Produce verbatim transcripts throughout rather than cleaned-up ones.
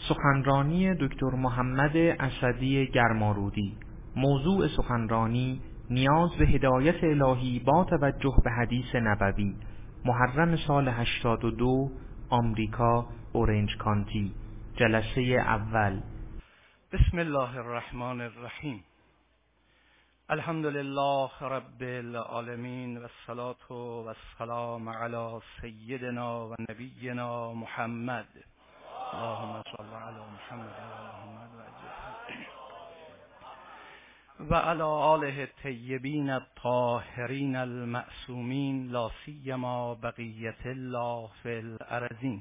سخنرانی دکتر محمد اسدی گرمارودی. موضوع سخنرانی نیاز به هدایت الهی با توجه به حدیث نبوی. محرم سال هشتاد و دو، آمریکا، اورنج کانتی. جلسه اول. بسم الله الرحمن الرحیم. الحمد لله رب العالمین و الصلاة و السلام علی سیدنا و نبینا محمد. اللهم صل علی محمد و محمد و علی آله الطیبین الطاهرین المعصومین، لا سیما بقیة الله فی الارضین.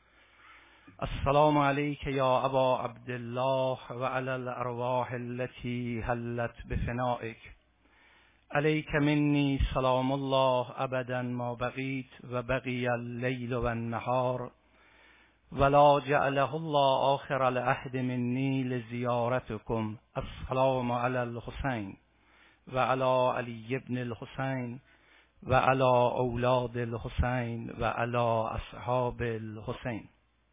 السلام علیک یا ابا عبدالله و علی الارواح التي حلت بفنائک. علیک منی سلام الله ابدا ما بقیت و بقی اللیل و النهار، ولا جعله الله آخر العهد منی لزیارتکم. السلام علی الحسین و علی علی ابن الحسین و علی اولاد الحسین و علی اصحاب الحسین.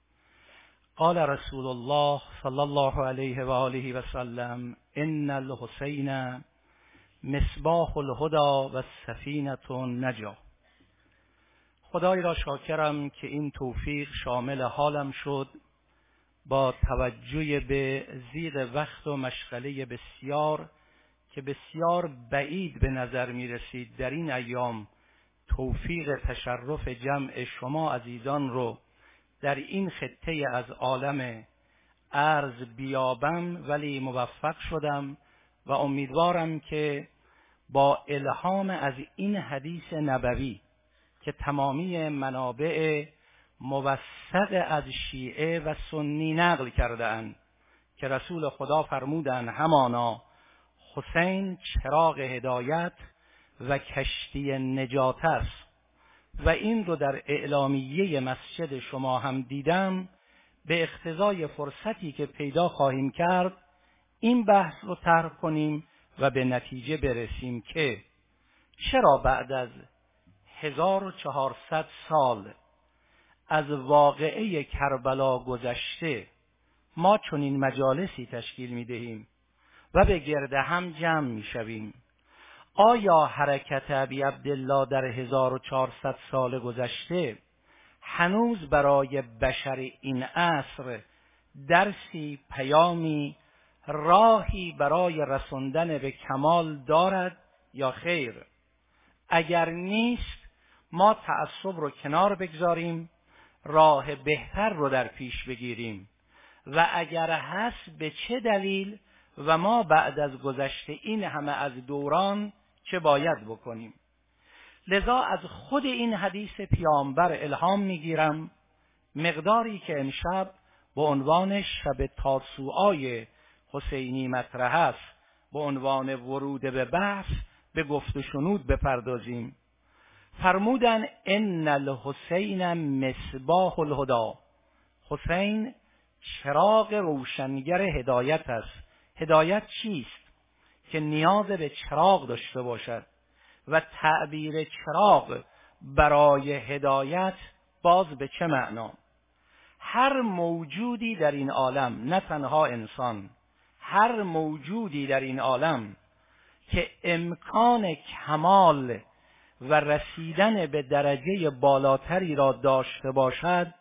قال رسول الله صلی الله علیه و آله و سلم: ان الحسین مصباح الهدى و سفینة النجاة. خدای را شاکرم که این توفیق شامل حالم شد با توجه به ضیق وقت و مشغله بسیار که بسیار بعید به نظر می رسید در این ایام توفیق تشرف جمع شما عزیزان رو در این خطه از عالم ارض بیابم، ولی موفق شدم و امیدوارم که با الهام از این حدیث نبوی که تمامی منابع موثق از شیعه و سنی نقل کرده اند که رسول خدا فرمودند همانا حسین چراغ هدایت و کشتی نجات است، و این رو در اعلامیه مسجد شما هم دیدم، به اقتضای فرصتی که پیدا خواهیم کرد این بحث رو طرح کنیم و به نتیجه برسیم که چرا بعد از هزار و چهارصد سال از واقعه کربلا گذشته ما چنین مجالسی تشکیل می‌دهیم و به گرد هم جمع می‌شویم. آیا حرکت ابی عبدالله در هزار و چهارصد سال گذشته هنوز برای بشر این عصر درسی، پیامی، راهی برای رساندن به کمال دارد یا خیر؟ اگر نیست ما تعصب رو کنار بگذاریم، راه بهتر رو در پیش بگیریم، و اگر هست به چه دلیل و ما بعد از گذشته این همه از دوران چه باید بکنیم. لذا از خود این حدیث پیامبر الهام میگیرم، مقداری که امشب به عنوان شب تاسوعای حسینی مطرح است به عنوان ورود به بحث به گفت و شنود بپردازیم. فرمودن ان الحسین مصباح الهدى. حسین چراغ روشنگر هدایت است. هدایت چیست؟ که نیاز به چراغ داشته باشد، و تعبیر چراغ برای هدایت باز به چه معنا؟ هر موجودی در این عالم، نه تنها انسان، هر موجودی در این عالم که امکان کمال و رسیدن به درجه بالاتری را داشته باشد،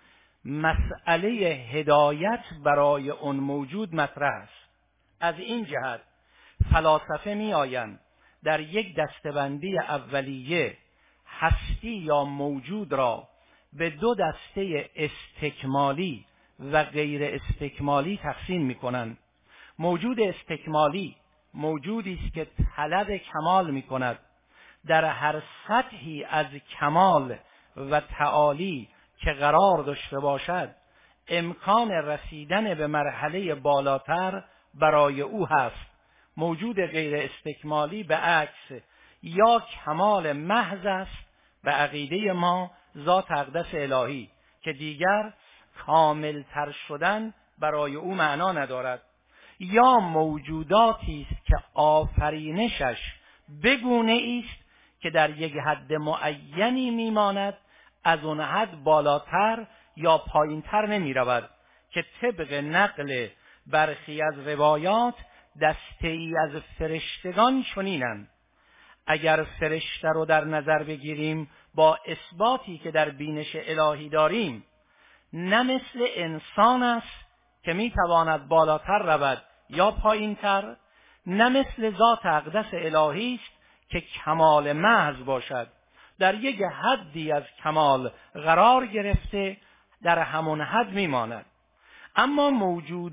مسئله هدایت برای اون موجود مطرح است. از این جهت فلاسفه می آیند در یک دسته‌بندی اولیه هستی یا موجود را به دو دسته استکمالی و غیر استکمالی تقسیم می کنند. موجود استکمالی موجودی است که طلب کمال می کند، در هر سطحی از کمال و تعالی که قرار داشته باشد امکان رسیدن به مرحله بالاتر برای او هست. موجود غیر استکمالی به عکس یا کمال محض است به عقیده ما ذات اقدس الهی که دیگر کامل تر شدن برای او معنا ندارد، یا موجوداتی است که آفرینشش بگونه است که در یک حد معینی میماند، از اون حد بالاتر یا پایینتر نمی رود. که طبق نقل برخی از روایات دسته ای از فرشتگان چنینند. اگر فرشته رو در نظر بگیریم با اثباتی که در بینش الهی داریم، نه مثل انسان است که میتواند بالاتر رود یا پایینتر، نه مثل ذات اقدس الهی است که کمال محض باشد، در یک حدی از کمال قرار گرفته در همون حد میماند. اما موجود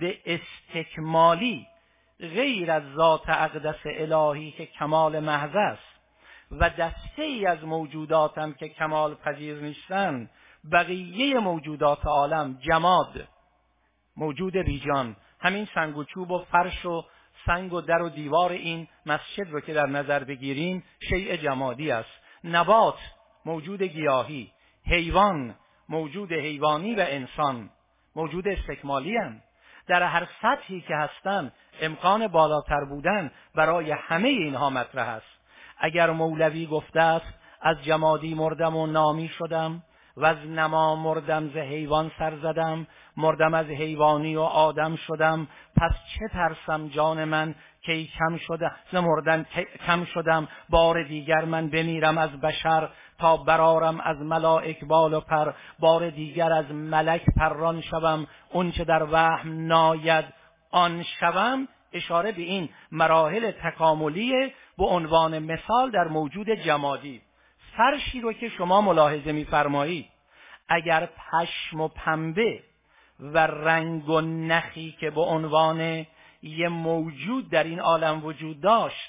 استکمالی غیر از ذات اقدس الهی که کمال محض است و دسته ای از موجودات هم که کمال پذیر نیستند، بقیه موجودات عالم جماد، موجود بیجان، همین سنگ و چوب و فرش و سنگ و در و دیوار این مسجد رو که در نظر بگیریم شیء جمادی است. نبات، موجود گیاهی، حیوان، موجود حیوانی و انسان موجود استکمالی هستند. در هر سطحی که هستند امکان بالاتر بودن برای همه اینها مطرح است. اگر مولوی گفته است از جمادی مردم و نامی شدم و از نما مردم ز حیوان سر زدم، مردم از حیوانی و آدم شدم، پس چه ترسم جان من که کم شده ز مردن کم شدم، بار دیگر من بمیرم از بشر تا برارم از ملائک بال و پر، بار دیگر از ملک پران شوم، اون چه در وهم ناید آن شوم. اشاره به این مراحل تکاملی به عنوان مثال در موجود جمادی. فرشی رو که شما ملاحظه می‌فرمایید، اگر پشم و پنبه و رنگ و نخی که به عنوان یه موجود در این عالم وجود داشت،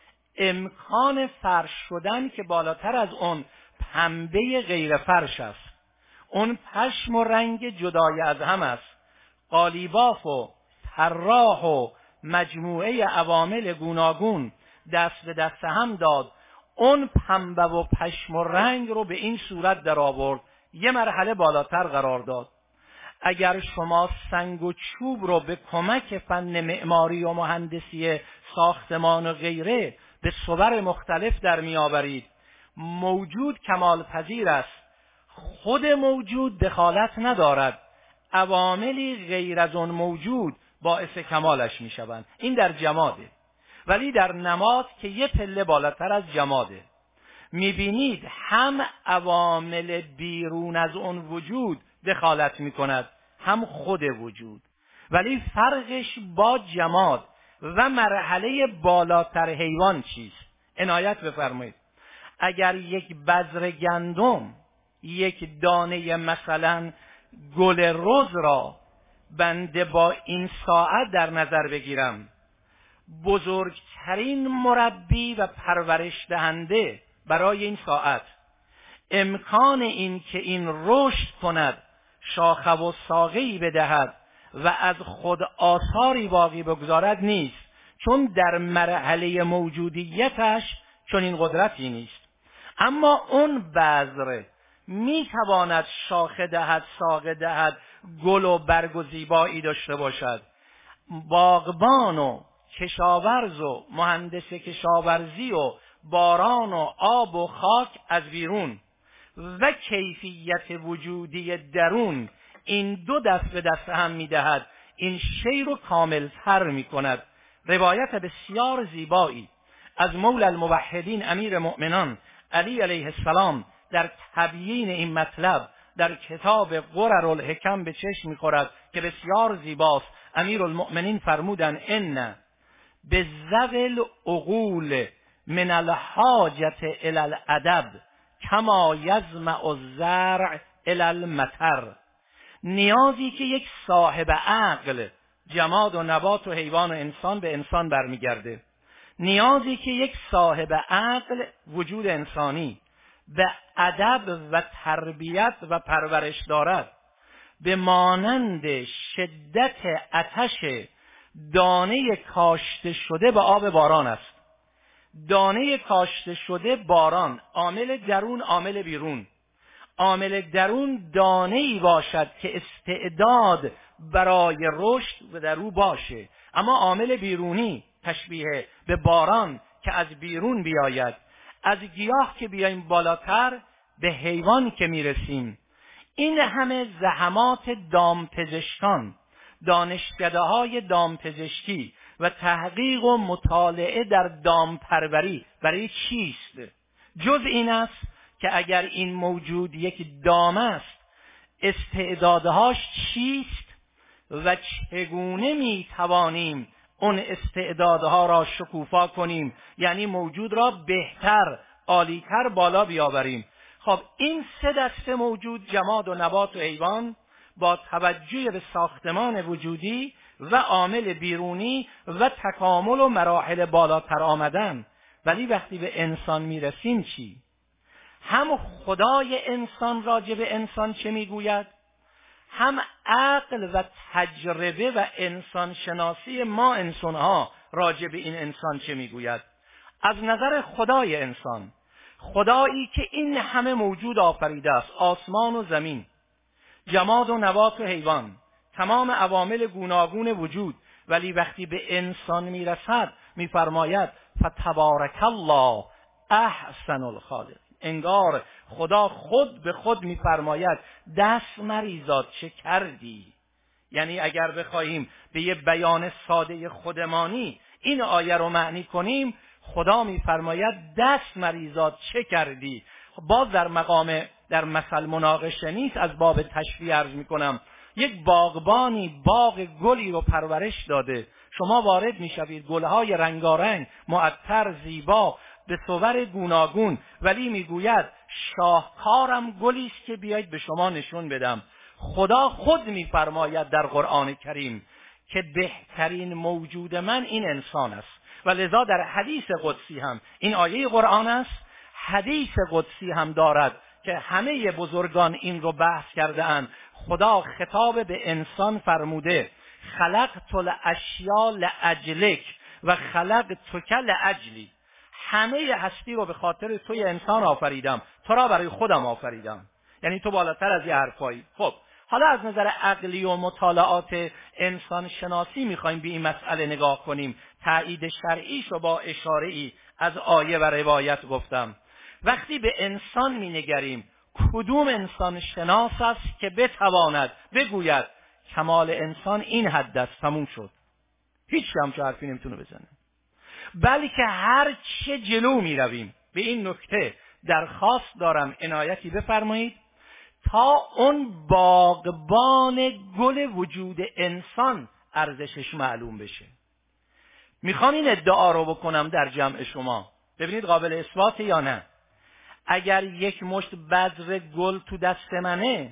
امکان فرش شدن که بالاتر از اون پنبه غیر فرش است، اون پشم و رنگ جدای از هم است، قالیباف و طراح و مجموعه عوامل گوناگون دست به دست هم داد، اون پنبه و پشم و رنگ رو به این صورت در آورد، یه مرحله بالاتر قرار داد. اگر شما سنگ و چوب رو به کمک فن معماری و مهندسی ساختمان و غیره به صور مختلف در می آورید، موجود کمال پذیر است، خود موجود دخالت ندارد، عواملی غیر از اون موجود باعث کمالش می شوند. این در جماده. ولی در نماد که یه پله بالاتر از جماده، می بینید هم عوامل بیرون از اون وجود دخالت می کند، هم خود وجود. ولی فرقش با جماد و مرحله بالاتر حیوان چیست؟ عنایت بفرمایید. اگر یک بذر گندم، یک دانه مثلا گل رز را بنده با این ساعت در نظر بگیرم، بزرگترین مربی و پرورش دهنده برای این ساعت، امکان این که این رشد کند، شاخه و ساقه‌ای بدهد و از خود آثاری باقی بگذارد نیست، چون در مرحله موجودیتش چون این قدرتی نیست. اما اون بذر می تواند شاخه دهد، ساقه دهد، گل و برگ و زیبایی داشته باشد. باغبان و کشاورز و مهندس کشاورزی و باران و آب و خاک از بیرون و کیفیت وجودی درون، این دو دست به دست هم میدهد، این شی رو کاملتر میکند. روایت بسیار زیبایی از مولا الموحدین امیر مؤمنان علی علیه السلام در تبیین این مطلب در کتاب قرر الحکم به چشم میخورد که بسیار زیباست. امیر المؤمنین فرمودن ان بذل عقول من الحاجت الی الادب کما یظمأ الزرع الی المطر. نیازی که یک صاحب عقل، جماد و نبات و حیوان و انسان به انسان برمیگرده، نیازی که یک صاحب عقل، وجود انسانی، به ادب و تربیت و پرورش دارد، به مانند شدت آتش دانه کاشته شده به آب باران است. دانه کاشته شده باران، عامل درون، عامل بیرون. عامل درون دانه‌ای باشد که استعداد برای رشد در او باشه، اما عامل بیرونی تشبیه به باران که از بیرون بیاید. از گیاه که بیایم بالاتر به حیوان که میرسیم، این همه زحمات دامپزشکان، دانشکده های دامپزشکی و تحقیق و مطالعه در دامپروری برای چیست؟ جز این است که اگر این موجود یک دام است، استعدادهاش چیست و چگونه می توانیم اون استعدادها را شکوفا کنیم، یعنی موجود را بهتر، عالیتر بالا بیاوریم. خب این سه دسته موجود، جماد و نبات و حیوان، با توجه به ساختمان وجودی و عامل بیرونی و تکامل و مراحل بالاتر آمدن، ولی وقتی به انسان میرسیم چی؟ هم خدای انسان راجع به انسان چه میگوید، هم عقل و تجربه و انسان شناسی ما انسانها راجع به این انسان چه میگوید. از نظر خدای انسان، خدایی که این همه موجود آفریده است، آسمان و زمین، جماد و نبات و حیوان، تمام عوامل گوناگون وجود، ولی وقتی به انسان میرسد میفرماید فتبارک الله احسن الخالقین. انگار خدا خود به خود میفرماید دست مریزاد چه کردی. یعنی اگر بخواهیم به یه بیان ساده خودمانی این آیه رو معنی کنیم، خدا میفرماید دست مریزاد چه کردی. باز در مقام در مثل مناقشه نیست، از باب تشبیه عرض میکنم. یک باغبانی باغ گلی رو پرورش داده، شما وارد میشوید، گلهای رنگارنگ، معطر، زیبا، به صور گوناگون، ولی میگوید شاهکارم گلی است که بیایید به شما نشون بدم. خدا خود میفرماید در قرآن کریم که بهترین موجود من این انسان است و لذا در حدیث قدسی هم، این آیه قرآن است، حدیث قدسی هم دارد که همه بزرگان این رو بحث کرده اند. خدا خطاب به انسان فرموده خلقت الاشیاء لاجلک و خلقتک لاجلی. همه هستی رو به خاطر توی انسان آفریدم، تو را برای خودم آفریدم. یعنی تو بالاتر از یه حرفایی. خب حالا از نظر عقلی و مطالعات انسان شناسی میخوایم به این مسئله نگاه کنیم. تایید شرعیش رو با اشاره‌ای از آیه و روایت گفتم. وقتی به انسان مینگریم، کدوم انسان شناس است که بتواند بگوید کمال انسان این حد است، تموم شد، هیچ همچه حرفی نمیتونه بزنه. بلکه هر چه جلو می رویم، به این نکته درخواست دارم عنایتی بفرمایید تا اون باغبان گل وجود انسان ارزشش معلوم بشه. میخوام این ادعا رو بکنم در جمع شما، ببینید قابل اثبات یا نه. اگر یک مشت بذر گل تو دست منه،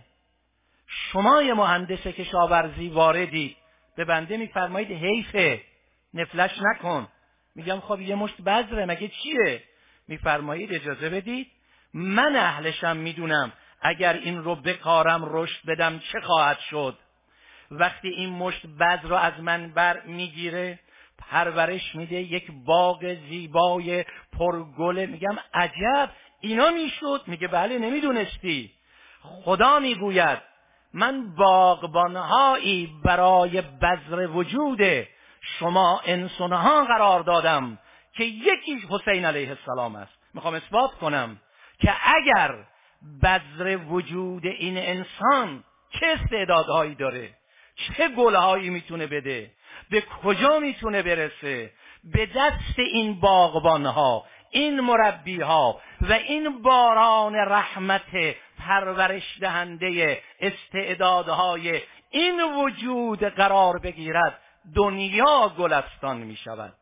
شما یه مهندس کشاورزی واردید، به بنده میفرمایید حیفه نفلش نکن. میگم خب یه مشت بذره مگه چیه؟ میفرمایید اجازه بدید من اهلشم، میدونم اگر این رو بکارم رشد بدم چه خواهد شد. وقتی این مشت بذر رو از من بر میگیره، پرورش میده، یک باغ زیبای پرگل، میگم عجب اینا میشد؟ میگه بله نمیدونستی. خدا میگوید من باغبانهایی برای بذر وجود شما انسانها قرار دادم که یکیش حسین علیه السلام است. میخوام اثبات کنم که اگر بذر وجود این انسان چه استعدادهایی داره، چه گلهایی میتونه بده، به کجا میتونه برسه، به دست این باغبانها، این مربیها و این باران رحمت پرورش دهنده استعدادهای این وجود قرار بگیرد، دنیا گلستان می شود،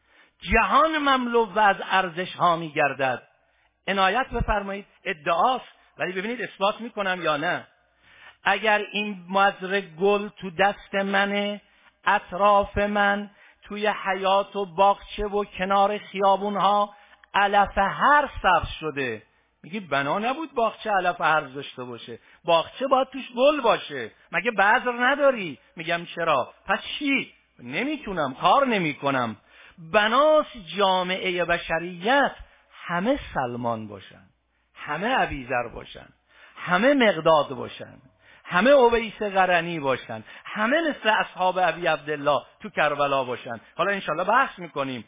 جهان مملو و از ارزش ها می گردد. عنایت بفرمایید ادعاست، ولی ببینید اثبات می کنم یا نه. اگر این مزرعه گل تو دست منه، اطراف من توی حیات و باغچه و کنار خیابون ها علف هرز سبز شده، میگی بنا نبود باغچه علف هرز داشته باشه، باغچه باید توش گل باشه، مگه بذر نداری؟ میگم چرا؟ پس چی؟ نمیتونم، کار نمیکنم. بناس جامعه بشریت همه سلمان باشن، همه ابیذر باشن، همه مقداد باشن، همه اویس قرنی باشن، همه مثل اصحاب ابی عبدالله تو کربلا باشن. حالا انشالله بحث میکنیم.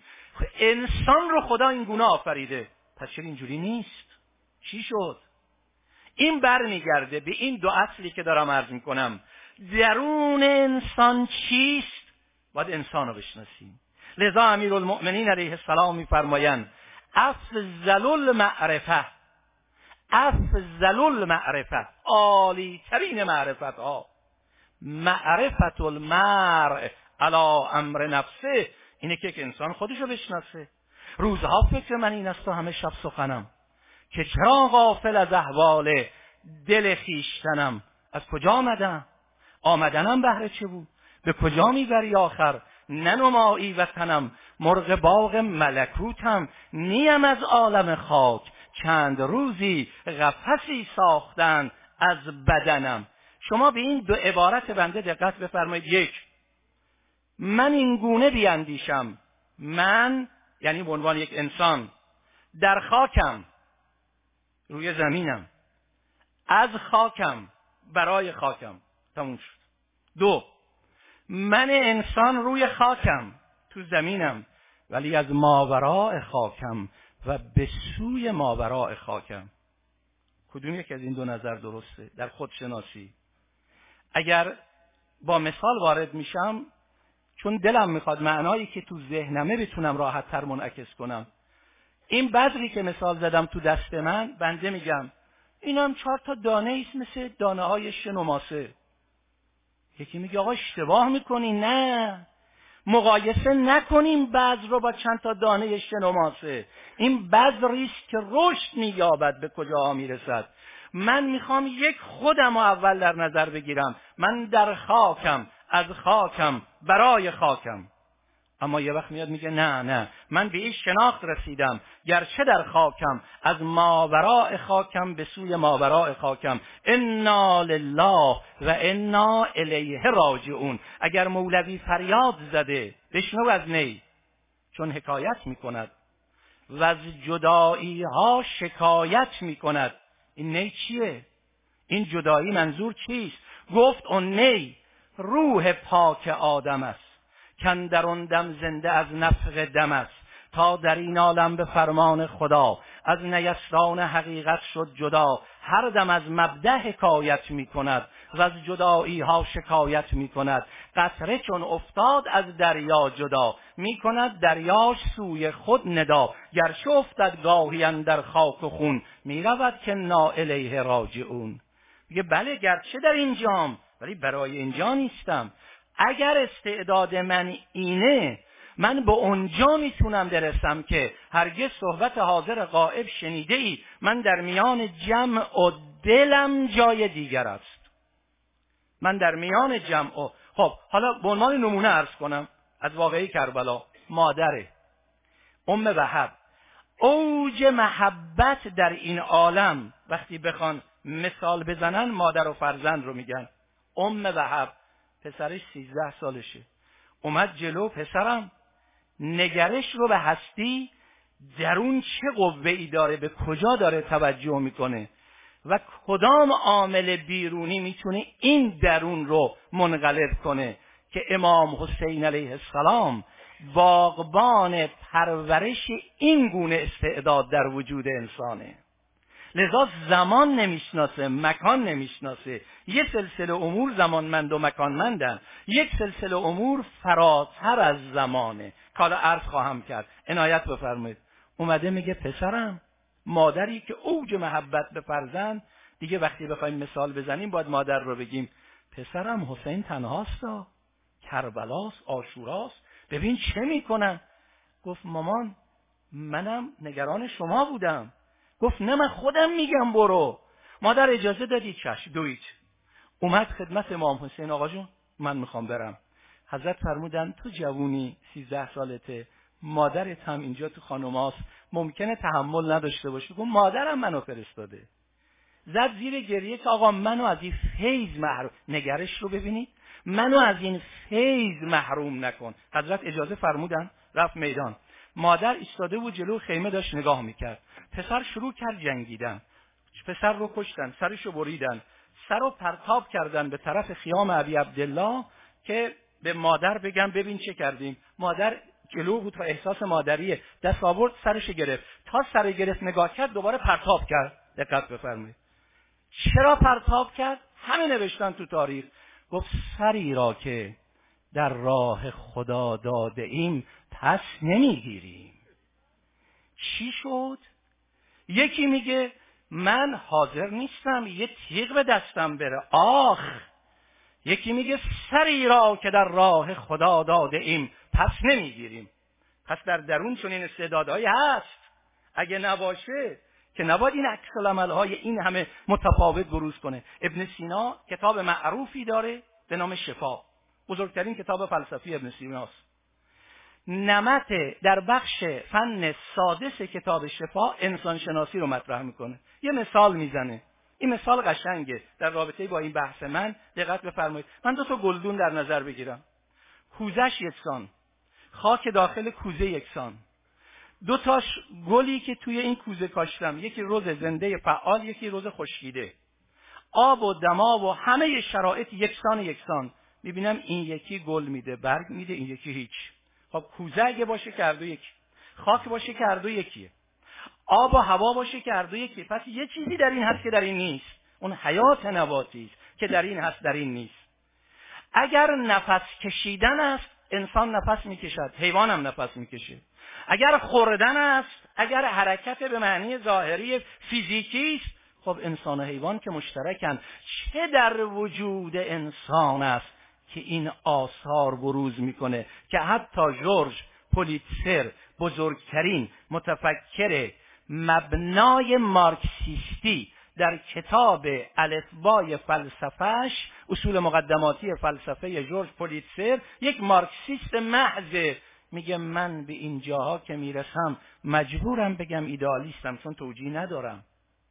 انسان رو خدا این گونه آفریده، پس چرا اینجوری نیست؟ چی شد؟ این برمیگرده به این دو اصلی که دارم عرض میکنم. درون انسان چیست؟ باید انسان رو بشناسیم. لذا امیرالمؤمنین علیه السلام میفرمایند افضل المعرفه، افضل المعرفه، عالی ترین معرفت ها، معرفت المرء علی امر نفسه، اینه که انسان خودشو بشناسه. روزها فکر من این است و همه شب سخنم که چرا غافل از احوال دل خیشتنم. از کجا آمدم؟ آمدنم بهر چه بود؟ به کجا میبری آخر؟ ننمایی وطنم، مرغ باغ ملکوتم، نیم از عالم خاک، چند روزی قفسی ساختن از بدنم. شما به این دو عبارت بنده دقت بفرمایید. یک، من این گونه بیاندیشم، من یعنی به عنوان یک انسان در خاکم، روی زمینم، از خاکم، برای خاکم، تموم شد. دو، من انسان روی خاکم، تو زمینم، ولی از ماوراء خاکم و به سوی ماوراء خاکم. کدوم یک از این دو نظر درسته در خودشناسی؟ اگر با مثال وارد میشم، چون دلم میخواد معنایی که تو ذهنمه بتونم راحت تر منعکس کنم. این بذری که مثال زدم تو دست من، بنده میگم اینم چهار تا دانه ایست مثل دانه های شن و ماسه. یکی میگه آقا اشتباه میکنی. نه، مقایسه نکنیم بذر رو با چند تا دانه شن و ماسه. این بذری است که رشد مییابد، به کجا میرسد. من میخوام یک خودم رو اول در نظر بگیرم. من در خاکم، از خاکم، برای خاکم. اما یه وقت میاد میگه نه نه، من به این شناخت رسیدم، گرچه در خاکم، از ماوراء خاکم به سوی ماوراء خاکم. انا لله و انا الیه راجعون. اگر مولوی فریاد زده، بشنو از نی، چون حکایت میکند و از جدایی ها شکایت میکند. این نی چیه؟ این جدایی منظور چیست؟ گفت اون نی روح پاک آدم است، کاندر آن دم زنده از نفخ دم است، تا در این عالم به فرمان خدا، از نیستان حقیقت شد جدا. هر دم از مبدأ حکایت می کند و از جدایی ها شکایت می کند. قطره چون افتاد از دریا جدا، می کند دریاش سوی خود ندا. گرچه افتد گاهی اندر خاک و خون، می رود که نا الیه راجعون. میگه بله گرچه در اینجام، ولی برای اینجا نیستم. اگر استعداد من اینه، من به اونجا میتونم برسم که هرگز صحبت حاضر غائب شنیده ای. من در میان جمع و دلم جای دیگر است. من در میان جمع و خب حالا به عنوان نمونه عرض کنم از واقعی کربلا. مادره ام وهب، اوج محبت در این عالم وقتی بخوان مثال بزنن، مادر و فرزند رو میگن. ام وهب پسرش سیزده سالشه، اومد جلو. پسرم نگرش رو به هستی درون چه قوه‌ای داره، به کجا داره توجه میکنه و کدام عامل بیرونی میتونه این درون رو منقلب کنه، که امام حسین علیه السلام باغبان پرورش این گونه استعداد در وجود انسانه. لذا زمان نمیشناسه، مکان نمیشناسه. یک سلسله امور زمانمند و مکانمندن، یک سلسله امور فراتر از زمانه. حالا عرض خواهم کرد، عنایت بفرمایید. اومده میگه پسرم، مادری که اوج محبت به فرزند، دیگه وقتی بخوایم مثال بزنیم باید مادر رو بگیم. پسرم حسین تنهاست، کربلاست، عاشوراست، ببین چه میکنن. گفت مامان منم نگران شما بودم. گفت نه من خودم میگم برو. مادر اجازه دادی؟ چشم دوید. اومد خدمت امام حسین. آقا جون من میخوام برم. حضرت فرمودن تو جوونی، سیزده سالته، مادرت هم اینجا تو خانوماست، ممکنه تحمل نداشته باشی. گفت مادرم منو فرستاده. زد زیر گریه که آقا منو از این فیض محروم، نگرش رو ببینید، منو از این فیض محروم نکن. حضرت اجازه فرمودن، رفت میدان. مادر ایستاده بود جلو خیمه، داشت نگاه میکرد. پسر شروع کرد جنگیدن. پسر رو کشتن، سرشو بریدن، سر رو پرتاب کردن به طرف خیام ابی عبدالله که به مادر بگم ببین چه کردیم. مادر جلو بود و احساس مادریه، دست آورد سرش گرفت. تا سر گرفت نگاه کرد، دوباره پرتاب کرد. دقت بفرمایید. چرا پرتاب کرد؟ همه نوشتن تو تاریخ. گفت سری را که در راه خدا داده ایم پس نمیگیریم. چی شد؟ یکی میگه من حاضر نیستم یه تیغ به دستم بره، آخ. یکی میگه سری را که در راه خدا داده ایم پس نمیگیریم. پس در درون چنین استعدادهایی هست، اگه نباشه که نباید این عکس العمل‌های این همه متفاوت بروز کنه. ابن سینا کتاب معروفی داره به نام شفا، بزرگترین کتاب فلسفی ابن سیناست. نمط در بخش فن سادس کتاب شفا انسان شناسی رو مطرح میکنه. یه مثال میزنه، این مثال قشنگه در رابطه با این بحث من. دقت بفرمایید، من دو تا گلدون در نظر بگیرم، کوزش یکسان، خاک داخل کوزه یکسان، دو تاش گلی که توی این کوزه کاشتم، یکی روز زنده فعال، یکی روز خشکیده، آب و دما و همه شرایط یکسان یکسان، میبینم این یکی گل میده، برگ میده، این یکی هیچ. خب کوزه اگه باشه که هر دو یکی، خاک باشه که هر دو یکیه، آب و هوا باشه که هر دو یکیه. پس یه چیزی در این هست که در این نیست، اون حیات نباتی است که در این هست در این نیست. اگر نفس کشیدن است، انسان نفس میکشد، حیوان هم نفس میکشه. اگر خوردن است، اگر حرکت به معنی ظاهری فیزیکی است، خب انسان و حیوان که مشترکن. چه در وجود انسان است که این آثار بروز میکنه که حتی جورج پولیتسر، بزرگترین متفکر مبنای مارکسیستی، در کتاب الفبای فلسفهش، اصول مقدماتی فلسفه جورج پولیتسر، یک مارکسیست محض، میگه من به این جاها که میرسم مجبورم بگم ایدئالیستم، چون توجیه ندارم.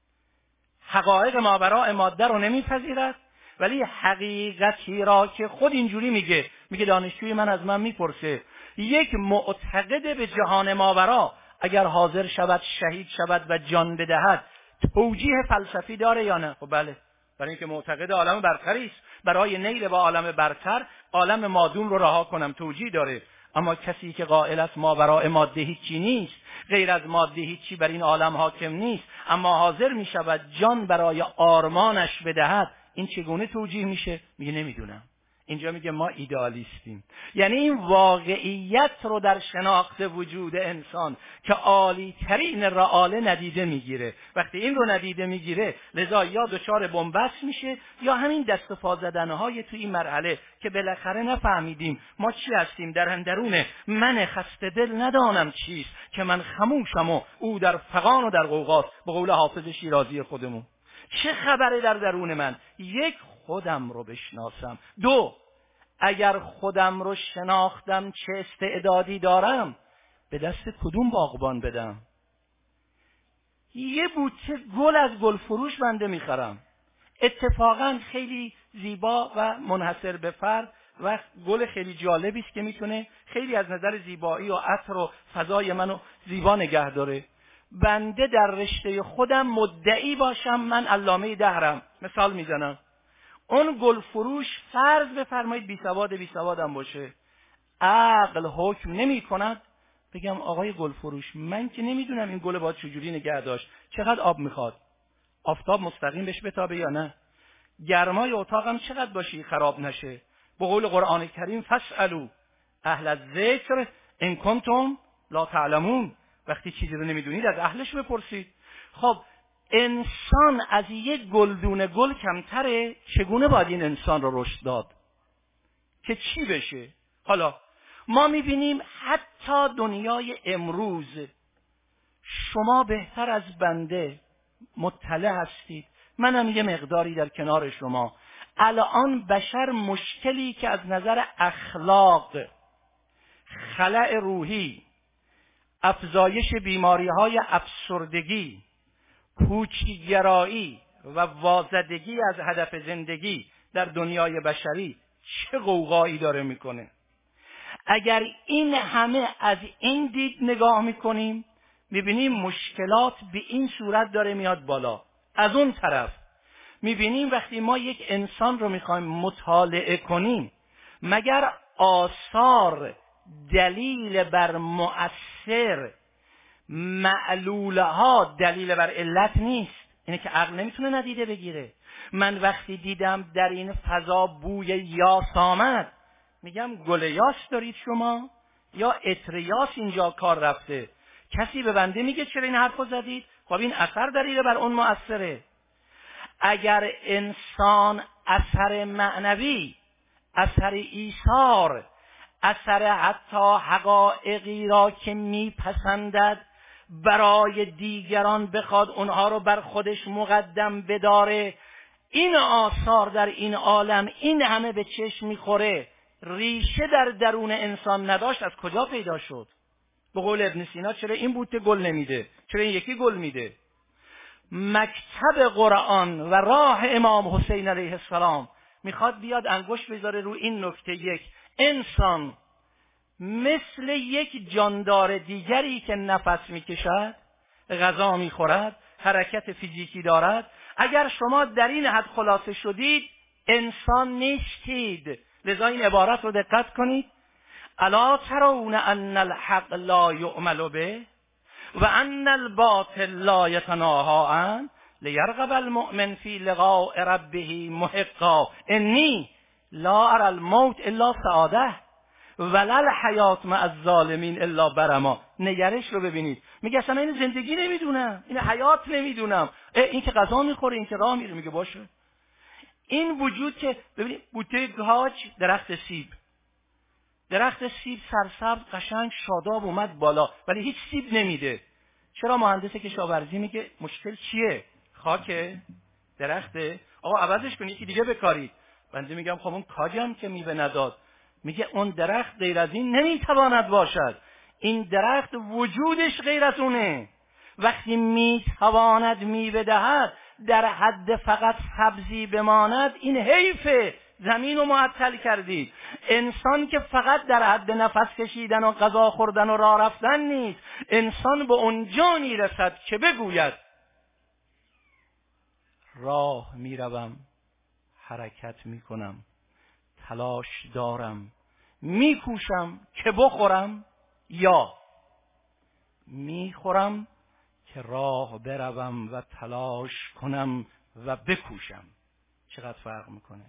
حقایق ماوراء ماده رو نمیپذیرد، ولی حقیقتی را که خود اینجوری میگه، میگه دانشجوی من از من میپرسه یک معتقد به جهان ماورا اگر حاضر شود شهید شود و جان بدهد توجیه فلسفی داره یا نه؟ خب بله، برای اینکه معتقد عالم برتری است، برای نیل به عالم برتر عالم مادون رو رها کنم، توجیه داره. اما کسی که قائل است ماوراء ماده هیچی نیست، غیر از ماده هیچی بر این عالم حاکم نیست، اما حاضر می شود جان برای آرمانش بدهد، این چگونه توجیه میشه؟ میگه نمیدونم. اینجا میگه ما ایدئالیستیم. یعنی این واقعیت رو در شناخت وجود انسان که عالی ترین رئاله ندیده میگیره. وقتی این رو ندیده میگیره، لذا یا دچار بنبست میشه یا همین دست و پا زدنهای توی این مرحله که بالاخره نفهمیدیم ما چی هستیم. در اندرون من خسته دل ندانم چیست که من خموشم و او در فغان و در غوغاست، به قول حافظ شیرازی خودمون. چه خبره در درون من؟ یک، خودم رو بشناسم. دو، اگر خودم رو شناختم چه استعدادی دارم، به دست کدوم باغبان بدم؟ یه بوته گل از گل فروش بنده میخرم، اتفاقا خیلی زیبا و منحصر به فرد و گل خیلی جالبی است که میتونه خیلی از نظر زیبایی و عطر و فضای منو زیبا نگه داره. بنده در رشته خودم مدعی باشم من علامه دهرم، مثال میزنم، اون گل فروش فرض بفرمایید بی سواد بی سوادم باشه، عقل حکم نمی کند بگم آقای گل فروش من که نمیدونم این گل باید چجوری نگه داشت، چقدر آب میخواد، آفتاب مستقیم بهش بتابه یا نه، گرمای اتاقم چقدر باشی خراب نشه. به قول قرآن کریم فاسألوا اهل الذکر ان کنتم لا تعلمون، وقتی چیزی رو نمیدونید از اهلش بپرسید. خب انسان از یک گلدون گل کمتره، چگونه باید این انسان رو رشد داد که چی بشه؟ حالا ما میبینیم حتی دنیای امروز، شما بهتر از بنده مطلع هستید، منم یه مقداری در کنار شما. الان بشر مشکلی که از نظر اخلاق، خلأ روحی، افزایش بیماری‌های افسردگی، پوچگرایی و وازدگی از هدف زندگی در دنیای بشری چه غوغایی داره میکنه. اگر این همه از این دید نگاه میکنیم میبینیم مشکلات به این صورت داره میاد بالا. از اون طرف میبینیم وقتی ما یک انسان رو میخوایم مطالعه کنیم، مگر آثار دلیل بر مؤثر، معلولها دلیل بر علت نیست؟ اینه که عقل نمیتونه ندیده بگیره. من وقتی دیدم در این فضا بوی یاس آمد، میگم گل یاس دارید شما یا عطر یاس اینجا کار رفته؟ کسی به بنده میگه چرا این حرفو زدید؟ خب این اثر دلیل بر اون مؤثره. اگر انسان اثر معنوی، اثر ایثار، اثر حتی حقایقی را که میپسندد برای دیگران بخواد اونها رو بر خودش مقدم بداره، این آثار در این عالم این همه به چشم میخوره، ریشه در درون انسان نداشت، از کجا پیدا شد؟ به قول ابن سینا چرا این بوته گل نمیده؟ چرا این یکی گل میده؟ مکتب قرآن و راه امام حسین علیه السلام میخواد بیاد انگشت بذاره رو این نکته. یک، انسان مثل یک جاندار دیگری که نفس میکشد، غذا میخورد، حرکت فیزیکی دارد. اگر شما در این حد خلاصه شدید انسان نیستید. لذا این عبارت رو دقت کنید: الا ترون ان الحق لا یعمل به و ان الباطل لا یتناهی عنه لیرغب المؤمن فی لقاء ربه محقا انی لا ارى الموت الا سعاده ولا الحیات مع الظالمین الا برما. نگرش رو ببینید، میگه اصلا این زندگی نمیدونم، این حیات نمیدونم، این که غذا میخوره، این که راه میره. میگه باشه، این وجود که ببینید بوته گاج، درخت سیب، درخت سیب سرسبز قشنگ شاداب اومد بالا ولی هیچ سیب نمیده. چرا؟ مهندس کشاورزی میگه مشکل چیه؟ خاکه؟ درخته؟ آقا عوضش کنید، یکی دیگه بکارید. بنده میگم خب اون کاجم که میوه نداد. میگه اون درخت غیر از این نمیتواند باشد، این درخت وجودش غیر از اونه. وقتی میتواند میوه دهد در حد فقط سبزی بماند، این حیفه، زمین رو معطل کردید. انسان که فقط در حد نفس کشیدن و غذا خوردن و راه رفتن نیست، انسان به اون جانی رسد که بگوید راه میروم، حرکت میکنم، تلاش دارم، میکوشم که بخورم یا میخورم که راه بروم و تلاش کنم و بکوشم. چقدر فرق میکنه؟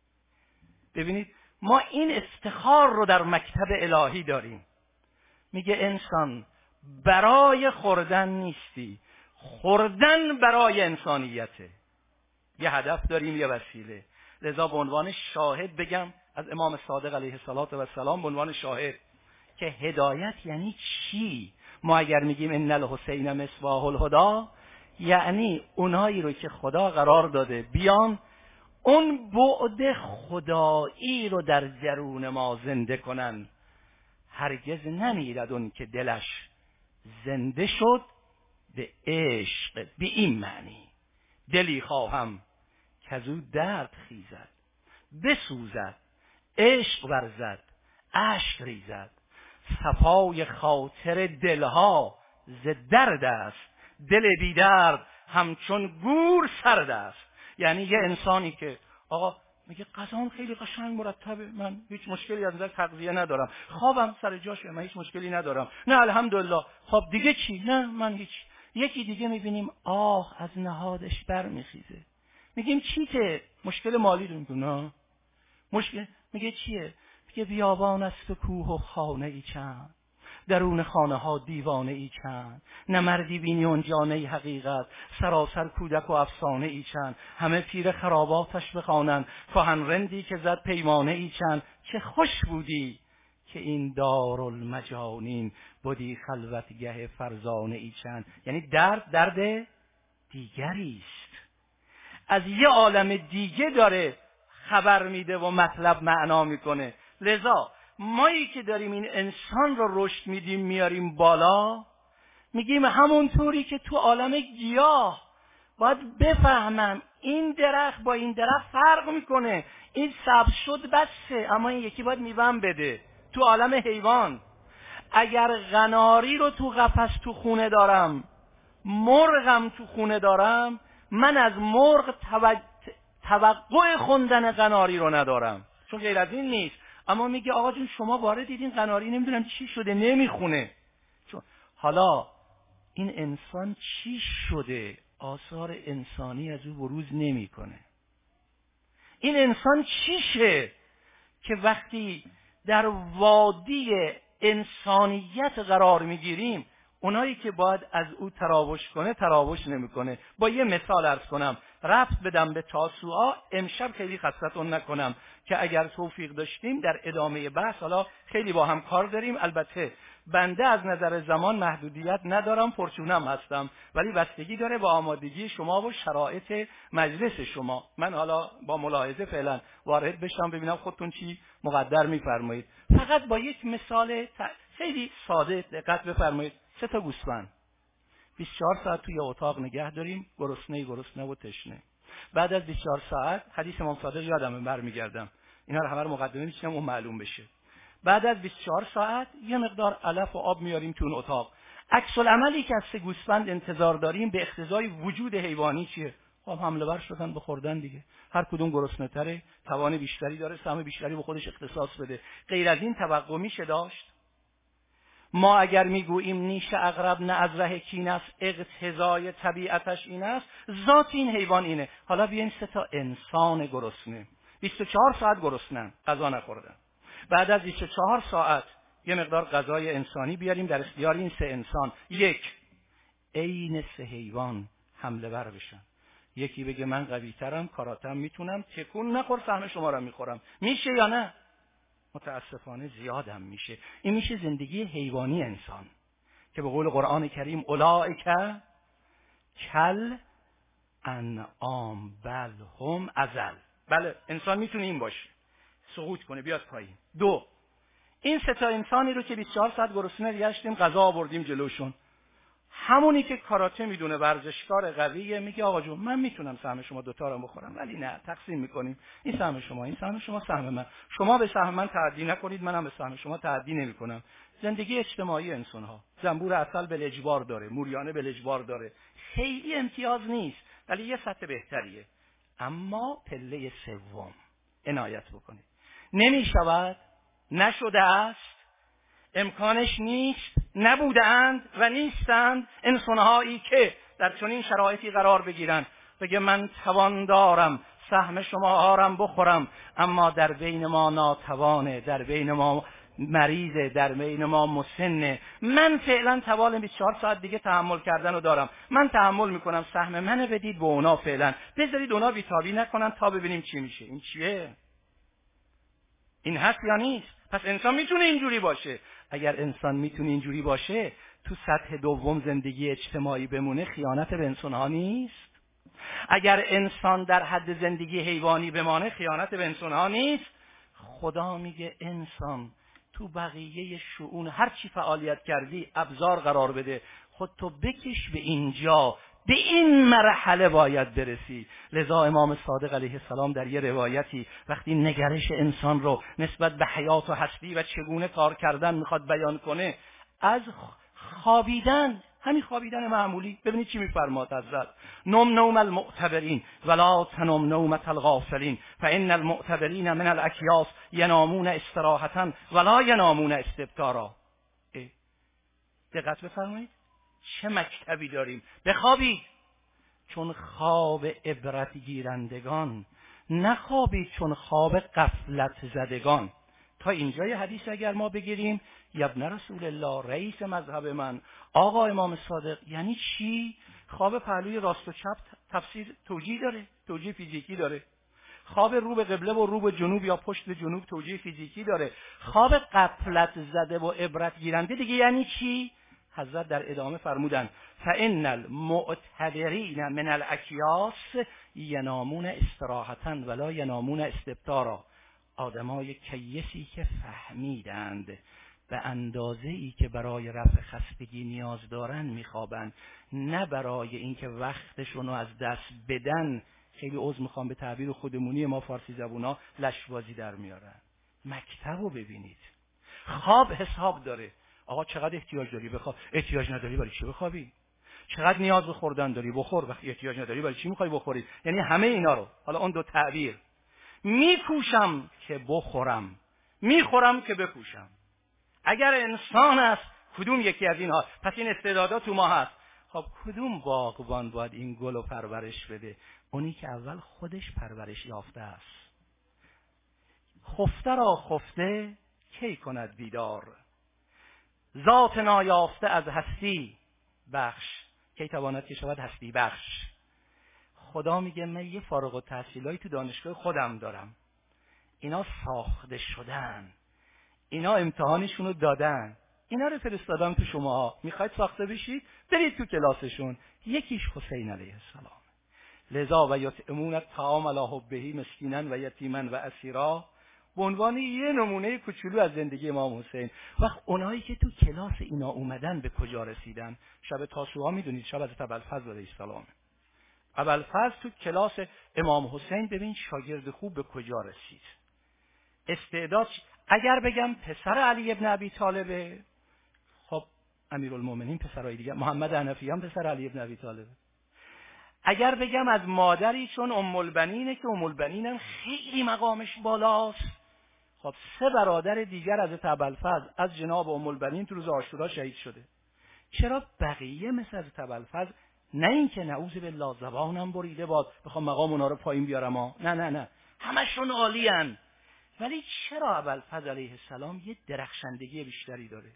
ببینید ما این افتخار رو در مکتب الهی داریم. میگه انسان برای خوردن نیستی، خوردن برای انسانیته. یه هدف داریم، یه وسیله. لذا به عنوان شاهد بگم از امام صادق علیه السلام به عنوان شاهد که هدایت یعنی چی؟ ما اگر میگیم ان الحسین مصباح الهدی، یعنی اونایی رو که خدا قرار داده بیان اون بعد خدایی رو در درون ما زنده کنن. هرگز نمیرد اون که دلش زنده شد به عشق به این معنی: دلی خواهم که از او درد خیزد، بسوزد، عشق ورزد، اشک ریزد. صفای خاطر دلها ز درد است، دل بی درد همچون گور سرد است. یعنی یه انسانی که آقا میگه غذام خیلی قشنگ مرتبه، من هیچ مشکلی از نظر تغذیه ندارم، خوابم سر جاشه، من هیچ مشکلی ندارم، نه الحمدلله. خب دیگه چی؟ نه من هیچ. یکی دیگه میبینیم آه از نهادش برمیخیزه، میگیم چیته؟ مشکل مالی داریم. نه مشکل. میگه چیه؟ میگه بیابان است و کوه و خانه ای چند، درون خانه ها دیوانه ای چند، نه مردی بینی اونجا نه حقیقت، سراسر کودک و افسانه ای چند، همه پیر خراباتش بخوانند، کهن رندی که زد پیمانه ای چند. چه خوش بودی که این دارالمجانین بودی خلوتگه فرزانه ای چند. یعنی درد درد دیگری است، از یه عالم دیگه داره خبر میده و مطلب معنا میکنه. لذا مایی که داریم این انسان رو رشد میدیم میاریم بالا، میگیم همونطوری که تو عالم گیاه باید بفهمم این درخت با این درخت فرق میکنه، این سبز شد بسه اما این یکی باید میوه‌ام بده. تو عالم حیوان اگر قناری رو تو قفس تو خونه دارم، مرغم تو خونه دارم، من از مرغ توقع خوندن قناری رو ندارم، چون غیر از این نیست. اما میگه آقا جون شما وارد دیدین قناری نمیدونم چی شده نمیخونه. چون حالا این انسان چی شده؟ آثار انسانی از او بروز نمیکنه. این انسان چیشه که وقتی در وادی انسانیت قرار میگیریم، اونایی که باید از او تراوش کنه تراوش نمیکنه. با یه مثال عرض کنم، رفت بدم به تاسوعا. امشب خیلی خستتون نکنم که اگر توفیق داشتیم در ادامه بحث، حالا خیلی با هم کار داریم، البته بنده از نظر زمان محدودیت ندارم، پرچونم هستم، ولی بستگی داره با آمادگی شما و شرایط مجلس شما. من حالا با ملاحظه فعلا وارد بشم ببینم خودتون چی مقدر میفرمایید. فقط با یک مثال خیلی ساده دقت بفرمایید. سه تا گوسفند بیست و چهار ساعت توی اتاق نگه داریم، گرسنه گرسنه و تشنه. بعد از بیست و چهار ساعت، حدیث امام صادق یادمه برمیگردم، اینا رو همه رو مقدمه میچینم اون معلوم بشه. بعد از بیست و چهار ساعت یه مقدار علف و آب میاریم تو اون اتاق. عکس العملی که از سه گوسفند انتظار داریم به اقتضای وجود حیوانی چیه؟ خب حمله ور شدن به خوردن دیگه. هر کدوم گرسنه تره، توان بیشتری داره، سهم بیشتری به خودش اختصاص بده. غیر از این توقع میشه داشت؟ ما اگر میگوییم نیش عقرب نه از ره کین است، اقتضای طبیعتش این است، ذات این حیوان اینه. حالا بیاین سه تا انسان گرسنه، بیست و چهار ساعت گرسنن، غذا نخوردن. بعد از بیست و چهار ساعت یه مقدار غذای انسانی بیاریم در اختیار این سه انسان. یک، عین سه حیوان حمله ور بشن. یکی بگه من قوی ترم، کاراتم، میتونم، تکون نخور، سهم شما رو میخورم. میشه یا نه؟ متاسفانه زیادم میشه. این میشه زندگی حیوانی انسان که به قول قرآن کریم اولئک کل انعام بل هم اضل. بله انسان میتونه این باشه، سقوط کنه بیاد پایین. دو، این سه تا انسانی رو که بیست و چهار ساعت گرسنه گشتیم، غذا آوردیم جلوشون، همونی که کاراته میدونه، ورزشکار قویه، میگه آقا جون من میتونم سهم شما دوتا رو بخورم، ولی نه، تقسیم میکنیم، این سهم شما، این سهم شما، سهم من، شما به سهم من تعدی نکنید، منم به سهم شما تعدی نمیکنم. زندگی اجتماعی انسان ها. زنبور عسل به اجبار داره، موریانه به اجبار داره، خیلی امتیاز نیست ولی یه سطح بهتریه. اما پله سوم عنایت بکنید. نمیشود، نشده است، امکانش نیست، نبودند و نیستند انسانهایی که در چنین شرایطی قرار بگیرند. بگه من توان دارم سهم شما آرم بخورم، اما در بین ما ناتوانه، در بین ما مریضه، در بین ما مسنه. من فعلا توان بیست و چهار ساعت دیگه تحمل کردن رو دارم، من تحمل میکنم، سهم منو بدید به اونا، فعلا بذارید اونا بیتابی نکنن تا ببینیم چی میشه. این چیه؟ این هست یا نیست؟ پس انسان میتونه اینجوری باشه. اگر انسان میتونه اینجوری باشه، تو سطح دوم زندگی اجتماعی بمونه، خیانت به انسانها نیست؟ اگر انسان در حد زندگی حیوانی بمانه، خیانت به انسانها نیست؟ خدا میگه انسان تو بقیه شؤون هر چی فعالیت کردی ابزار قرار بده، خودتو بکش به اینجا، به این مرحله باید برسی. لذا امام صادق علیه السلام در یه روایتی وقتی نگرش انسان رو نسبت به حیات و هستی و چگونه کار کردن میخواد بیان کنه، از خوابیدن، همین خوابیدن معمولی، ببینید چی میفرماد حضرت: نم نوم المعتبرین ولا تنم نومة الغافلین فان المعتبرین من الاکیاس ینامون استراحة ولا ینامون استبکارا. دقت بفرمایید چه مکتبی داریم. بخوابید چون خواب عبرت گیرندگان، نخوابید چون خواب غفلت زدگان. تا اینجای حدیث اگر ما بگیریم، ابن رسول الله، رئیس مذهب من، آقا امام صادق، یعنی چی؟ خواب پهلوی راست و چپ تفسیر توجیه داره، توجیه فیزیکی داره. خواب رو به قبله و رو به جنوب یا پشت به جنوب توجیه فیزیکی داره. خواب غفلت زده و عبرت گیرنده دیگه یعنی چی؟ حضرت در ادامه فرمودن: فإن المعتبرین من الاکیاس ینامون استراحة ولا ینامون استبکارا. آدمای کیسی که فهمیدند به اندازه‌ای که برای رفع خستگی نیاز دارن میخوابن، نه برای اینکه وقتشون رو از دست بدن. خیلی عذر میخوام به تعبیر خودمونی ما فارسی زبونا، لشبازی در میارن. مکتب رو ببینید. خواب حساب داره. آقا چقدر احتیاج داری بخواب، احتیاج نداری برای چی بخوابی؟ چقدر نیاز به خوردن داری، بخور. وقتی احتیاج نداری برای چی میخوای بخوری؟ یعنی همه اینا رو، حالا اون دو تعبیر، میکوشم که بخورم، میخورم که بکوشم. اگر انسان است کدوم یکی از اینها؟ پس این استعدادات تو ما هست. خب خب کدوم باغبان باید این گل رو پرورش بده؟ اونی که اول خودش پرورش یافته است. خفته را خفته کی کند بیدار، ذات نایافته از هستی بخش کی تواند که شود هستی بخش. خدا میگه من یه فارغ التحصیلایی تو دانشگاه خودم دارم، اینا ساخته شدن، اینا امتحانشون رو دادن، اینا رو فرستادم تو شما. میخواید ساخته بشید برید تو کلاسشون. یکیش حسین علیه السلام. لذا و یطعمون الطعام علی حبه مسکینا و یتیما و اسیرا، به عنوان یه نمونه کوچولو از زندگی امام حسین. وقت اونایی که تو کلاس اینا اومدن به کجا رسیدن؟ شب تاسوعا میدونید شب حضرت ابوالفضل علیه السلام. ابوالفضل تو کلاس امام حسین ببین شاگرد خوب به کجا رسید. استعداد اگر بگم پسر علی ابن ابی طالبه، خب امیرالمومنین پسرای دیگه، محمد حنفی هم پسر علی ابن ابی طالبه. اگر بگم از مادری چون ام البنینه که ام البنین هم خیلی مقامش بالاست، خب سه برادر دیگر از ابوالفضل از جناب ام البنین تو روز عاشورا شهید شده. چرا بقیه مثل از ابوالفضل نه اینکه نعوذ بالله زبانم بریده باد بخوام مقام اونا رو پایین بیارم ها، نه نه نه همشون عالیان، ولی چرا ابوالفضل علیه السلام یه درخشندگی بیشتری داره؟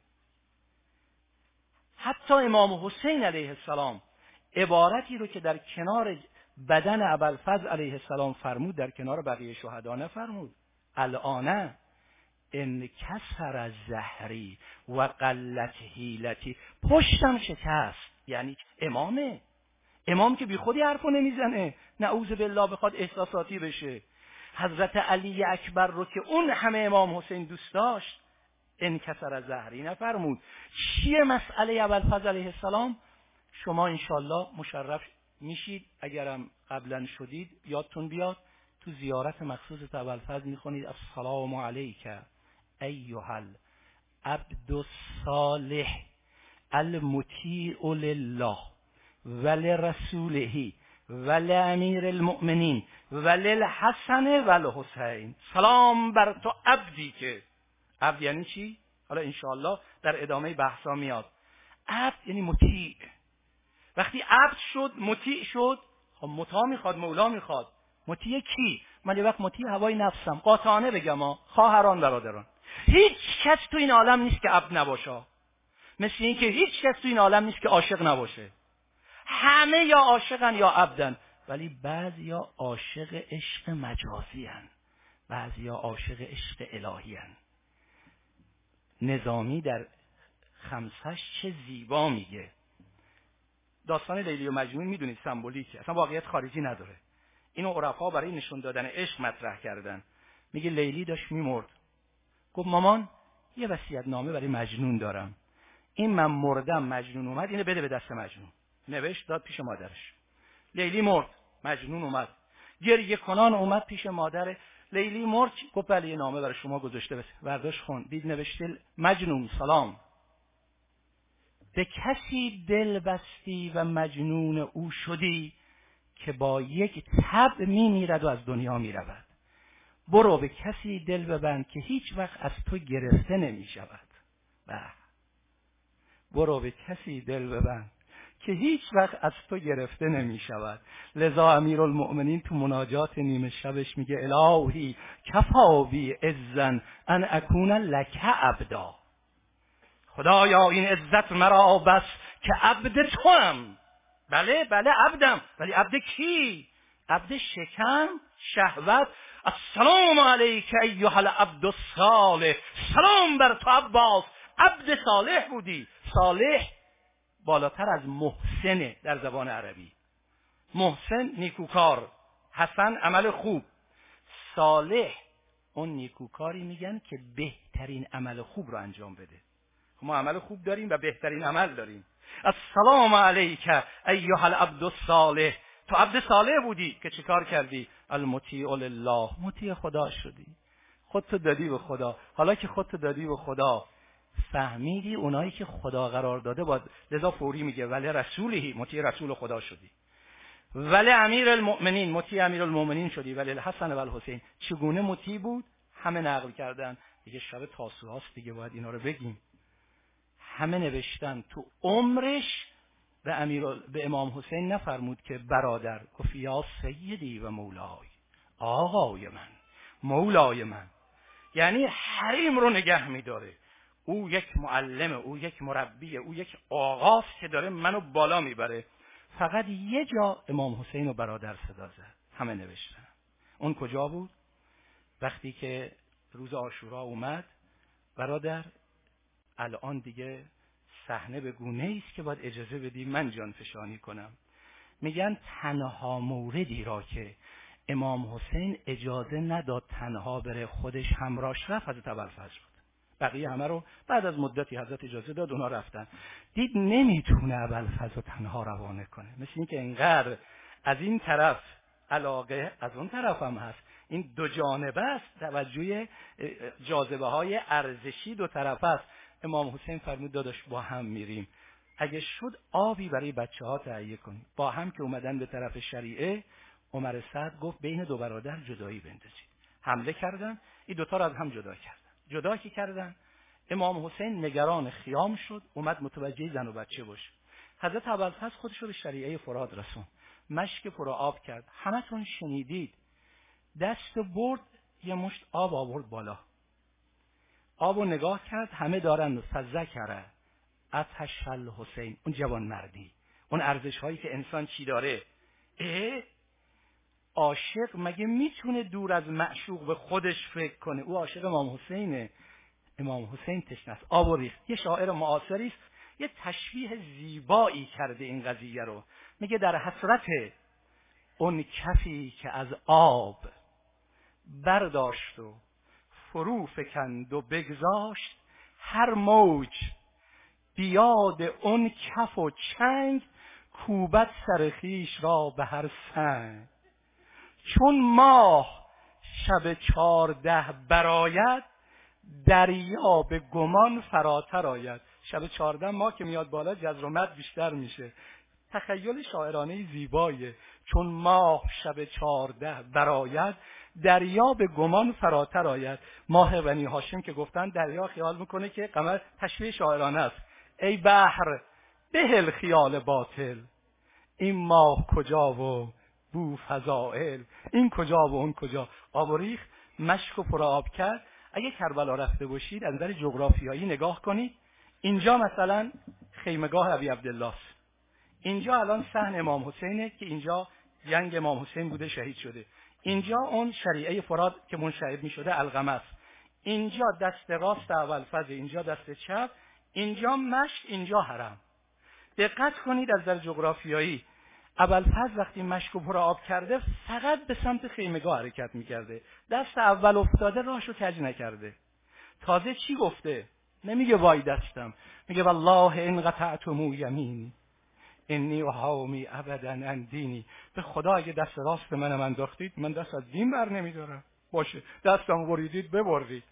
حتی امام حسین علیه السلام عبارتی رو که در کنار بدن ابوالفضل علیه السلام فرمود در کنار بقیه شهدا نفرمود. الان ان کسر زهری و قلت حیلتی، پشتم شکست. یعنی امامه، امام که بی خودی حرفو نمیزنه، نعوذ بالله بخواد احساساتی بشه. حضرت علی اکبر رو که اون همه امام حسین دوست داشت ان کسر زهری نفرمود. چیه مسئله ابوالفضل علیه السلام؟ شما انشالله مشرف میشید، اگرم قبلا شدید یادتون بیاد تو زیارت مخصوص ابوالفضل میخونید السلام علیک ایها العبد الصالح المطیع لله ولرسوله ولامیر المؤمنین وللحسن والحسین. سلام بر تو عبدی که، عبد یعنی چی؟ حالا انشاءالله در ادامه بحثا میاد. عبد یعنی مطیع. وقتی عبد شد مطیع شد، خب مطاع میخواد، مولا میخواد. مطیع کی؟ من یه وقت مطیع هوای نفسم، قاطعانه بگم ها خواهران برادران، هیچ کس تو این عالم نیست که عبد نباشه. مثل این که هیچ کس تو این عالم نیست که عاشق نباشه. همه یا عاشقن یا عبدن، ولی بعضیا عاشق عشق مجازی هن، بعضیا عاشق عشق الهی هن. نظامی در خمسش چه زیبا میگه. داستان لیلی و مجنون میدونید سمبولیکه، اصلا واقعیت خارجی نداره. اینو عرفا برای نشون دادن عشق مطرح کردن. میگه لیلی داشت میمرد، گفت مامان یه وصیت نامه برای مجنون دارم، این من مردم مجنون اومد اینو بده به دست مجنون. نوشت داد پیش مادرش. لیلی مرد، مجنون اومد گریه کنان اومد پیش مادر. لیلی مرد، گفت بله یه نامه برای شما گذاشته، بس برداشت خون، دید نوشته مجنون سلام، به کسی دل بستی و مجنون او شدی که با یک تب می میرد و از دنیا می رود. برو به کسی دل ببند که هیچ وقت از تو گرفته نمی شود. برو به کسی دل ببند که هیچ وقت از تو گرفته نمی شود. لذا امیرالمؤمنین تو مناجات نیمه شبش میگه الهی کفا بی عزن ان اکون لک عبدا. خدایا این عزت مرا بس که عبد توام. بله بله عبدم، ولی عبد کی؟ عبد شکم، شهوت. السلام علیک ایها العبد الصالح، سلام بر تو عباس، عبد صالح بودی. صالح بالاتر از محسنه در زبان عربی. محسن نیکوکار، حسن عمل خوب، صالح اون نیکوکاری میگن که بهترین عمل خوب رو انجام بده. ما عمل خوب داریم و بهترین عمل داریم. السلام علیک ایها العبد الصالح، تو عبد صالح بودی که چیکار کردی؟ المطیع لله، مطیع خدا شدی، خودتو دادی به خدا. حالا که خودتو دادی به خدا فهمیدی اونایی که خدا قرار داده باید، لذا فوری میگه ولی رسولی، مطیع رسول خدا شدی. ولی امیر المؤمنین، مطیع امیر المؤمنین شدی. ولی الحسن و الحسین. چگونه مطیع بود؟ همه نقل کردن. دیگه شب تاسوعاست دیگه باید اینا رو بگیم. همه نوشتن تو عمرش به امیر به امام حسین نفرمود که برادر، گفت یا سیدی و مولای، آقای من، مولای من. یعنی حریم رو نگه می‌داره. او یک معلمه، او یک مربیه، او یک آقاست که داره منو بالا میبره. فقط یه جا امام حسین رو برادر صدا زد، همه نوشتن. اون کجا بود؟ وقتی که روز عاشورا اومد، برادر الان دیگه صحنه به گونه‌ای است که باید اجازه بدی من جان فشانی کنم. میگن تنها موردی را که امام حسین اجازه نداد تنها بره، خودش همراهش رفت، حضرت ابوالفضل بود. بقیه همه رو بعد از مدتی حضرت اجازه داد، اونا رفتن. دید نمیتونه ابوالفضل رو تنها روانه کنه، مثل این که انقدر از این طرف علاقه از اون طرف هم هست، این دو جانبه است، توجه جاذبه های ارزشی دو طرف است. امام حسین فرمود داداش با هم میریم، اگه شد آبی برای بچه ها تهیه کنیم. با هم که اومدن به طرف شریعه، عمر سعد گفت بین دو برادر جدایی بندازید. حمله کردن، این دوتا رو از هم جدا کردن. جدا که کردن، امام حسین نگران خیام شد، اومد متوجه زن و بچه باشه. حضرت ابوالفضل خودش رو به شریعه فرات رسون، مشک پر آب کرد. همتون شنیدید، دست برد یه مشت آب آورد بالا، آبو نگاه کرد، همه دارن فذکره عطش الحسین، اون جوان مردی، اون ارزش هایی که انسان چی داره. اه عاشق مگه میتونه دور از معشوق به خودش فکر کنه؟ او عاشق امام حسینه. امام حسین تشنه است، آب و ریخت. یه شاعر معاصری است یه تشبیه زیبایی کرده این قضیه رو، میگه در حسرت اون کفی که از آب برداشت و فرو فکند و بگذاشت، هر موج بیاد اون کف و چنگ، کوبت سر خویش را به هر سنگ. چون ماه شب چارده برآید، دریا به گمان فراتر آید. شب چارده ماه که میاد بالا جذر و مد بیشتر میشه. تخیل شاعرانه زیباییه. چون ماه شب چارده برآید، دریا به گمان فراتر آید. ماه بنی هاشم که گفتن دریا خیال میکنه که قمر، تشبیه شاعرانه است. ای بحر بهل خیال باطل، این ماه کجا و بو فضائل، این کجا و اون کجا. آب و ریخت، مشک و پر آب کرد. اگه کربلا رفته باشید از نظر جغرافیایی نگاه کنید، اینجا مثلا خیمگاه ابی عبدالله است، اینجا الان صحن امام حسینه که اینجا جنگ امام حسین بوده، شهید شده. اینجا اون شریعه فرات که منشعب می شده القمه است. اینجا دست راست ابوالفضل، اینجا دست چپ، اینجا مشک، اینجا حرم. دقت کنید از نظر جغرافیایی ابوالفضل وقتی مشک پر آب کرده فقط به سمت خیمگاه حرکت میکرده، دست اول افتاده راهشو کج نکرده. تازه چی گفته؟ نمیگه وای دستم، میگه والله ان قطعتمو یمینی انی احامی ابدا عن دینی. به خدا اگه دست راست منم انداختید من دست از دین بر نمیدارم. باشه دستم بریدید ببرید.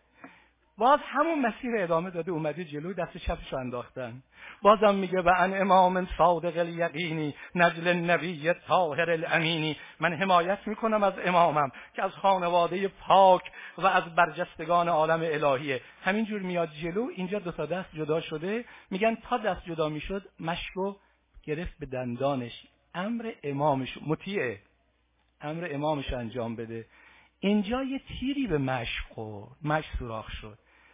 باز همون مسیر ادامه داده، اومده جلو، دست چپشو انداختن. بازم میگه و ان امام صادق الیقینی نجل النبی طاهر الامینی. من حمایت میکنم از امامم که از خانواده پاک و از برجستگان عالم الهیه. همینجور میاد جلو، اینجا دو تا دست جدا شده، میگن تا دست جدا میشد مشکو گرفت به دندانش. امر امامش مطیعه، امر امامش انجام بده. اینجا یه تیری به مشک خورد، مشک سوراخ شد،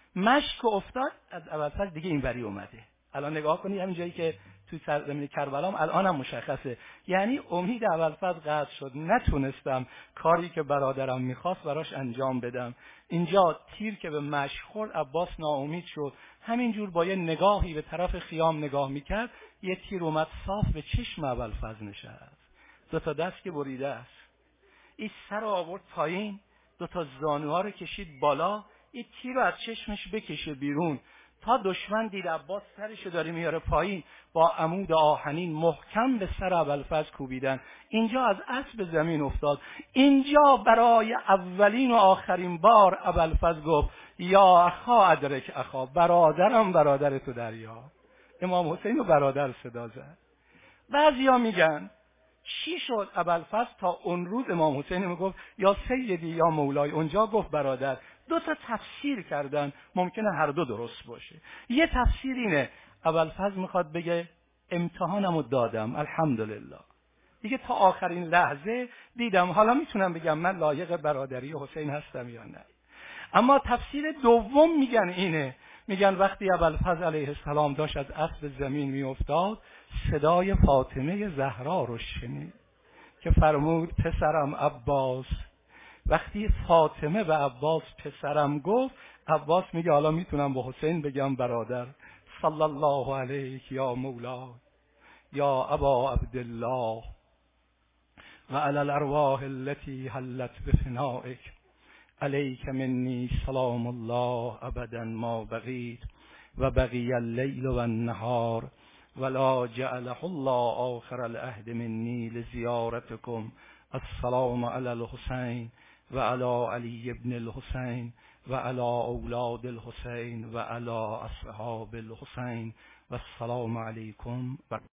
مشک افتاد از ابوالفضل دیگه اینوری اومده. الان نگاه کنید همین جایی که تو سرزمین کربلا الان هم مشخصه، یعنی امید ابوالفضل قطع شد، نتونستم کاری که برادرم میخواست براش انجام بدم. اینجا تیر که به مشک خورد، عباس ناامید شد، همینجور با یه نگاهی به طرف خیام نگاه میکرد، یه تیر اومد صاف به چشم ابوالفضل نشست. دو تا دست که بریده است، این سر رو آورد پایین، دو تا زانوها رو کشید بالا، این تیر رو از چشمش بکشه بیرون. تا دشمن دید عباس سرشو داره میاره پایین، با عمود آهنین محکم به سر ابوالفضل کوبیدن. اینجا از اسب زمین افتاد. اینجا برای اولین و آخرین بار ابوالفضل گفت یا اخا ادرک اخا، برادرم برادر تو دریا. امام حسین رو برادر صدا زد. بعضیا میگن چی شد ابوالفضل تا اون روز امام حسین میگفت یا سیدی یا مولای، اونجا گفت برادر. دو تا تفسیر کردن، ممکنه هر دو درست باشه. یه تفسیر اینه ابوالفضل میخواد بگه امتحانمو دادم الحمدلله. دیگه تا آخرین لحظه دیدم حالا میتونم بگم من لایق برادری حسین هستم یا نه. اما تفسیر دوم میگن اینه، میگن وقتی ابوالفضل علیه السلام داشت از اسب زمین میافتاد صدای فاطمه زهرا رو شنید که فرمود پسرم عباس. وقتی فاطمه به عباس پسرم گفت، عباس میگه حالا میتونم به حسین بگم برادر. صلی الله علیک یا مولا یا ابا عبدالله و علی الارواح التي حلت بفنائک علیک منی سلام الله ابدا ما بقیت و بقی اللیل و النهار ولا جعله الله آخر العهد منی لزیارتکم. السلام علی الحسین و علی علی ابن الحسین و علی اولاد الحسین و علی اصحاب الحسین و السلام علیکم.